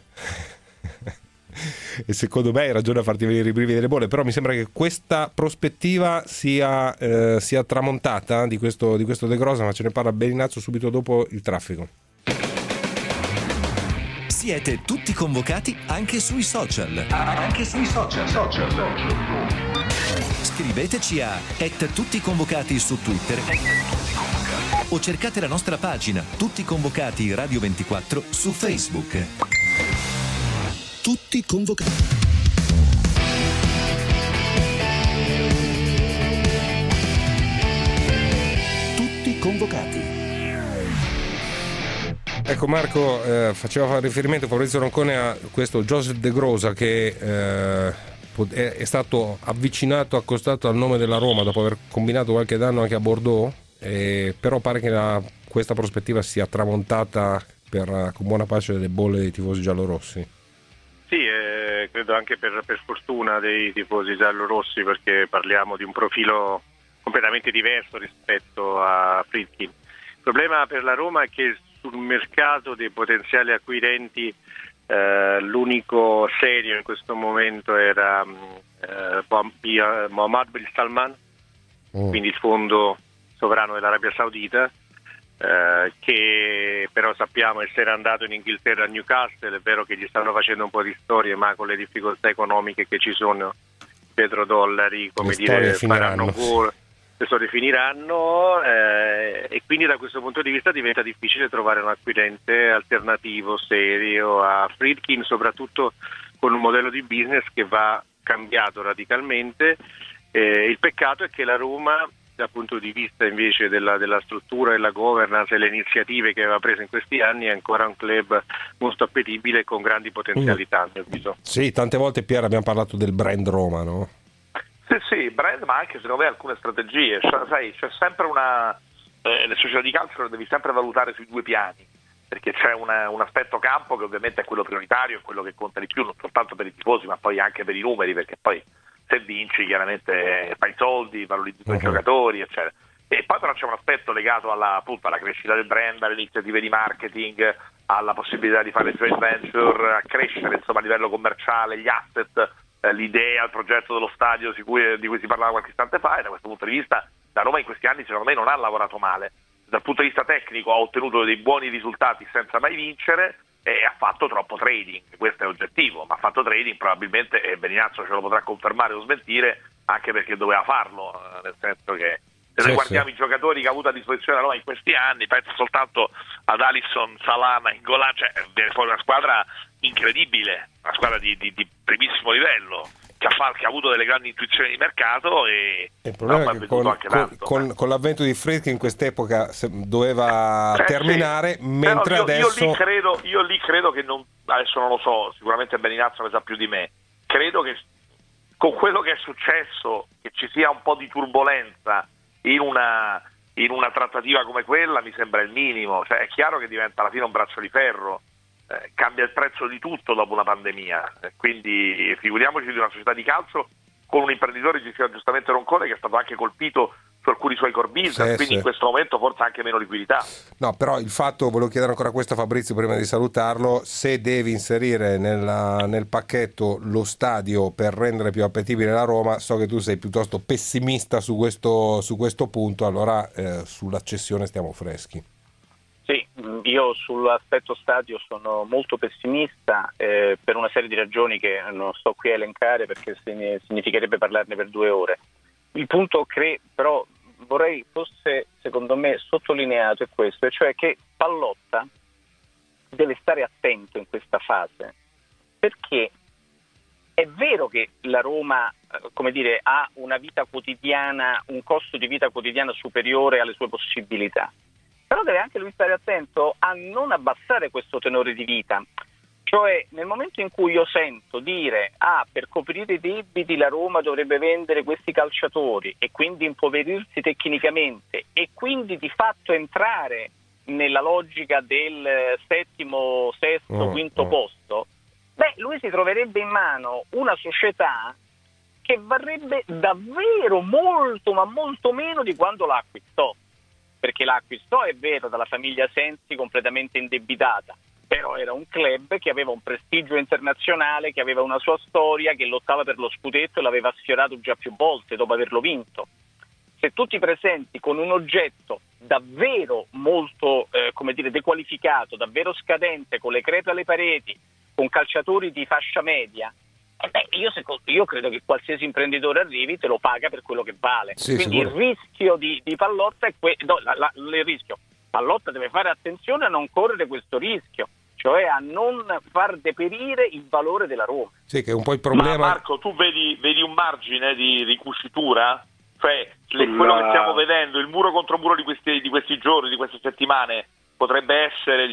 E secondo me hai ragione a farti venire i brividi delle bolle, però mi sembra che questa prospettiva sia tramontata di questo De Grosa, ma ce ne parla Beninazzo subito dopo il traffico. Siete tutti convocati anche sui social. Scriveteci a @tutticonvocati su Twitter o cercate la nostra pagina Tutti Convocati Radio 24 su Facebook. Tutti convocati. Tutti convocati. Ecco Marco, faceva riferimento Fabrizio Roncone a questo Joseph De Grosa che è stato avvicinato, accostato al nome della Roma dopo aver combinato qualche danno anche a Bordeaux, però pare che questa prospettiva sia tramontata con buona pace delle bolle dei tifosi giallorossi. Sì, credo anche per fortuna dei tifosi giallorossi, perché parliamo di un profilo completamente diverso rispetto a Friedkin. Il problema per la Roma è che sul mercato dei potenziali acquirenti l'unico serio in questo momento era Mohammed bin Salman, quindi il fondo sovrano dell'Arabia Saudita, che però sappiamo essere andato in Inghilterra a Newcastle. È vero che gli stanno facendo un po' di storie, ma con le difficoltà economiche che ci sono, petrodollari, come dire, faranno ancora, le storie finiranno, e quindi da questo punto di vista diventa difficile trovare un acquirente alternativo serio a Friedkin, soprattutto con un modello di business che va cambiato radicalmente. Il peccato è che la Roma dal punto di vista invece della struttura, della governance e le iniziative che aveva preso in questi anni, è ancora un club molto appetibile e con grandi potenzialità, a mio avviso. Sì, tante volte, Pier, abbiamo parlato del brand Roma, no? Sì, brand, ma anche secondo me alcune strategie. Sai, c'è sempre le società di calcio le devi sempre valutare sui due piani, perché c'è un aspetto campo che ovviamente è quello prioritario, è quello che conta di più, non soltanto per i tifosi ma poi anche per i numeri, perché poi se vinci chiaramente fai soldi, valorizzi i tuoi giocatori, eccetera. E poi però c'è un aspetto legato appunto alla crescita del brand, alle iniziative di marketing, alla possibilità di fare joint venture, a crescere insomma a livello commerciale, gli asset, l'idea, il progetto dello stadio di cui si parlava qualche istante fa, e da questo punto di vista la Roma in questi anni secondo me non ha lavorato male. Dal punto di vista tecnico ha ottenuto dei buoni risultati senza mai vincere e ha fatto troppo trading, questo è oggettivo, ma ha fatto trading probabilmente, e Beninazzo ce lo potrà confermare o smentire, anche perché doveva farlo, nel senso che se noi guardiamo i giocatori che ha avuto a disposizione la Roma in questi anni, penso soltanto ad Alisson, Salah, Nainggolan, cioè viene fuori una squadra incredibile, una squadra di primissimo livello, che ha avuto delle grandi intuizioni di mercato e il problema è che con l'avvento di Friedkin in quest'epoca doveva terminare, mentre adesso io lì credo che adesso non lo so, sicuramente Beninazzo ne sa più di me, credo che con quello che è successo che ci sia un po' di turbolenza in una trattativa come quella mi sembra il minimo, cioè è chiaro che diventa alla fine un braccio di ferro. Cambia il prezzo di tutto dopo una pandemia, quindi figuriamoci di una società di calcio con un imprenditore, diceva giustamente Roncone, che è stato anche colpito su alcuni suoi core business, quindi in questo momento forse anche meno liquidità. No, però il fatto, volevo chiedere ancora questo a Fabrizio prima di salutarlo, se devi inserire nel pacchetto lo stadio per rendere più appetibile la Roma, so che tu sei piuttosto pessimista su questo punto, allora sulla cessione stiamo freschi. Sì, io sull'aspetto stadio sono molto pessimista per una serie di ragioni che non sto qui a elencare perché significherebbe parlarne per 2 ore. Il punto che però vorrei fosse, secondo me, sottolineato è questo, e cioè che Pallotta deve stare attento in questa fase, perché è vero che la Roma, ha una vita quotidiana, un costo di vita quotidiana superiore alle sue possibilità, però deve anche lui stare attento a non abbassare questo tenore di vita. Cioè, nel momento in cui io sento dire per coprire i debiti la Roma dovrebbe vendere questi calciatori e quindi impoverirsi tecnicamente e quindi di fatto entrare nella logica del settimo, sesto, quinto posto, lui si troverebbe in mano una società che varrebbe davvero molto, ma molto meno di quando la acquistò. Perché la acquistò, è vero, dalla famiglia Sensi completamente indebitata, però era un club che aveva un prestigio internazionale, che aveva una sua storia, che lottava per lo scudetto e l'aveva sfiorato già più volte dopo averlo vinto. Se tu ti presenti con un oggetto davvero molto dequalificato, davvero scadente, con le crepe alle pareti, con calciatori di fascia media, io credo che qualsiasi imprenditore arrivi te lo paga per quello che vale. Sì, quindi sicuro. il rischio di Pallotta è il rischio. Pallotta deve fare attenzione a non correre questo rischio, cioè a non far deperire il valore della Roma. Sì, che è un po' il problema. Ma Marco, tu vedi un margine di ricucitura? Cioè, quello che stiamo vedendo, il muro contro muro di questi giorni, di queste settimane, potrebbe essere,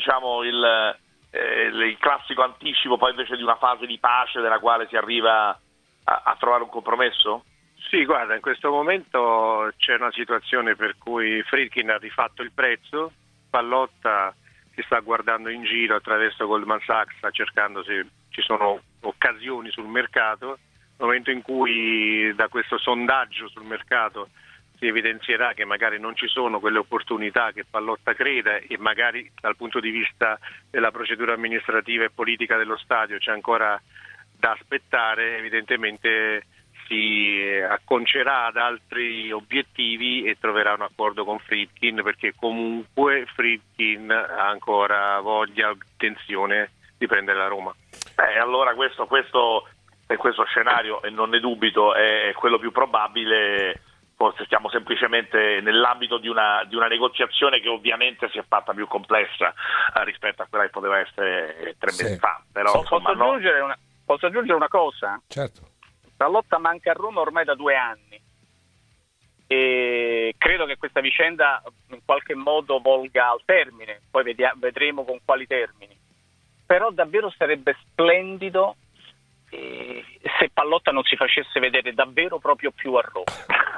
il classico anticipo poi invece di una fase di pace della quale si arriva a trovare un compromesso? Sì, guarda, in questo momento c'è una situazione per cui Friedkin ha rifatto il prezzo, Pallotta si sta guardando in giro attraverso Goldman Sachs, sta cercando se ci sono occasioni sul mercato. Nel momento in cui da questo sondaggio sul mercato si evidenzierà che magari non ci sono quelle opportunità che Pallotta crede e magari dal punto di vista della procedura amministrativa e politica dello stadio c'è ancora da aspettare, evidentemente si acconcerà ad altri obiettivi e troverà un accordo con Friedkin, perché comunque Friedkin ha ancora voglia, intenzione di prendere la Roma. Allora questo scenario, e non ne dubito, è quello più probabile. Forse stiamo semplicemente nell'ambito di una negoziazione che ovviamente si è fatta più complessa rispetto a quella che poteva essere 3 mesi fa. Però, posso aggiungere una cosa? Certo. La lotta manca a Roma ormai da 2 anni. e credo che questa vicenda in qualche modo volga al termine, poi vedremo con quali termini, però davvero sarebbe splendido se Pallotta non si facesse vedere davvero proprio più a Roma.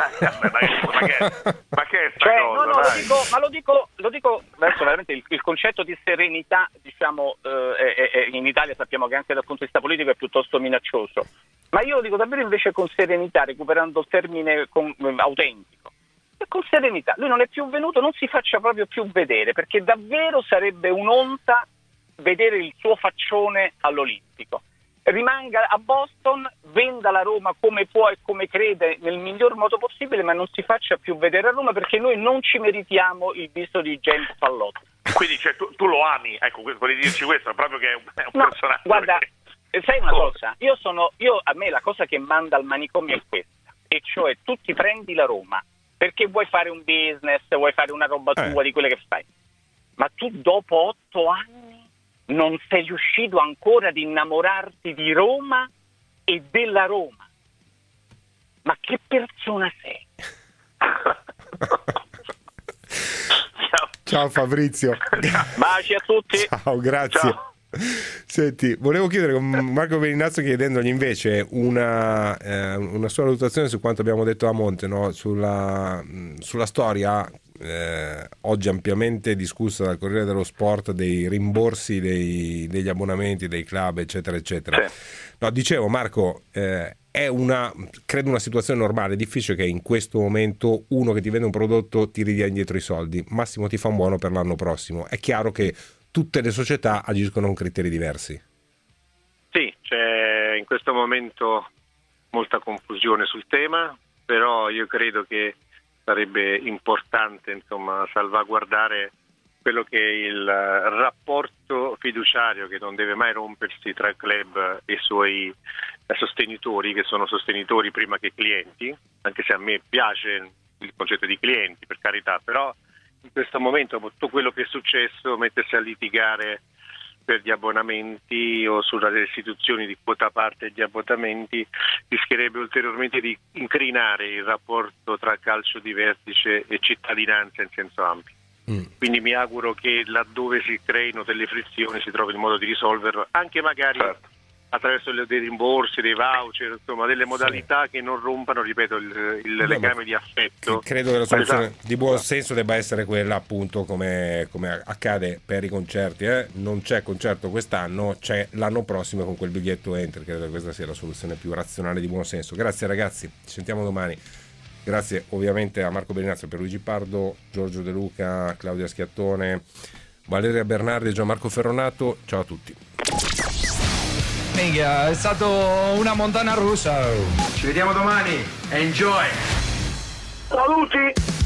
ma che è sta cioè, cosa? No, lo dico adesso veramente il concetto di serenità, diciamo, in Italia sappiamo che anche dal punto di vista politico è piuttosto minaccioso, ma io lo dico davvero invece con serenità, recuperando il termine autentico, e con serenità. Lui non è più venuto, non si faccia proprio più vedere, perché davvero sarebbe un'onta vedere il suo faccione all'Olimpico. Rimanga a Boston, venda la Roma come può e come crede nel miglior modo possibile, ma non si faccia più vedere a Roma, perché noi non ci meritiamo il visto di James Pallotta. Quindi tu lo ami, ecco, volevi dirci questo, proprio che è un personaggio. Guarda, sai una cosa, a me la cosa che manda al manicomio è questa, e cioè tu ti prendi la Roma perché vuoi fare un business, vuoi fare una roba tua di quelle che fai, ma tu dopo 8 anni non sei riuscito ancora ad innamorarti di Roma e della Roma. Ma che persona sei? Ciao Fabrizio. Baci a tutti. Ciao, grazie. Ciao. Senti, volevo chiedere con Marco Berinazzo, chiedendogli invece una sua valutazione su quanto abbiamo detto a monte, no? sulla storia oggi ampiamente discussa dal Corriere dello Sport dei rimborsi degli abbonamenti dei club, eccetera eccetera. No, dicevo, Marco, è credo una situazione normale. È difficile che in questo momento uno che ti vende un prodotto ti ridia indietro i soldi. Massimo ti fa un buono per l'anno prossimo. È chiaro che tutte le società agiscono con criteri diversi. Sì, c'è in questo momento molta confusione sul tema, però io credo che sarebbe importante, insomma, salvaguardare quello che è il rapporto fiduciario che non deve mai rompersi tra il club e i suoi sostenitori, che sono sostenitori prima che clienti, anche se a me piace il concetto di clienti, per carità, però in questo momento tutto quello che è successo, mettersi a litigare per gli abbonamenti o sulla restituzione di quota parte degli abbonamenti rischierebbe ulteriormente di incrinare il rapporto tra calcio di vertice e cittadinanza in senso ampio. Quindi mi auguro che laddove si creino delle frizioni si trovi il modo di risolverlo, anche magari attraverso dei rimborsi, dei voucher, insomma delle modalità che non rompano, ripeto, il legame di affetto. Credo che la soluzione di buon senso debba essere quella, appunto, come accade per i concerti. Non c'è concerto quest'anno, c'è l'anno prossimo con quel biglietto entry. Credo che questa sia la soluzione più razionale di buon senso. Grazie ragazzi, ci sentiamo domani. Grazie ovviamente a Marco Berinazzo, Pierluigi Pardo, Giorgio De Luca, Claudia Schiattone, Valeria Bernardi e Gianmarco Ferronato. Ciao a tutti. Minchia, è stato una montagna russa. Ci vediamo domani. Enjoy. Saluti.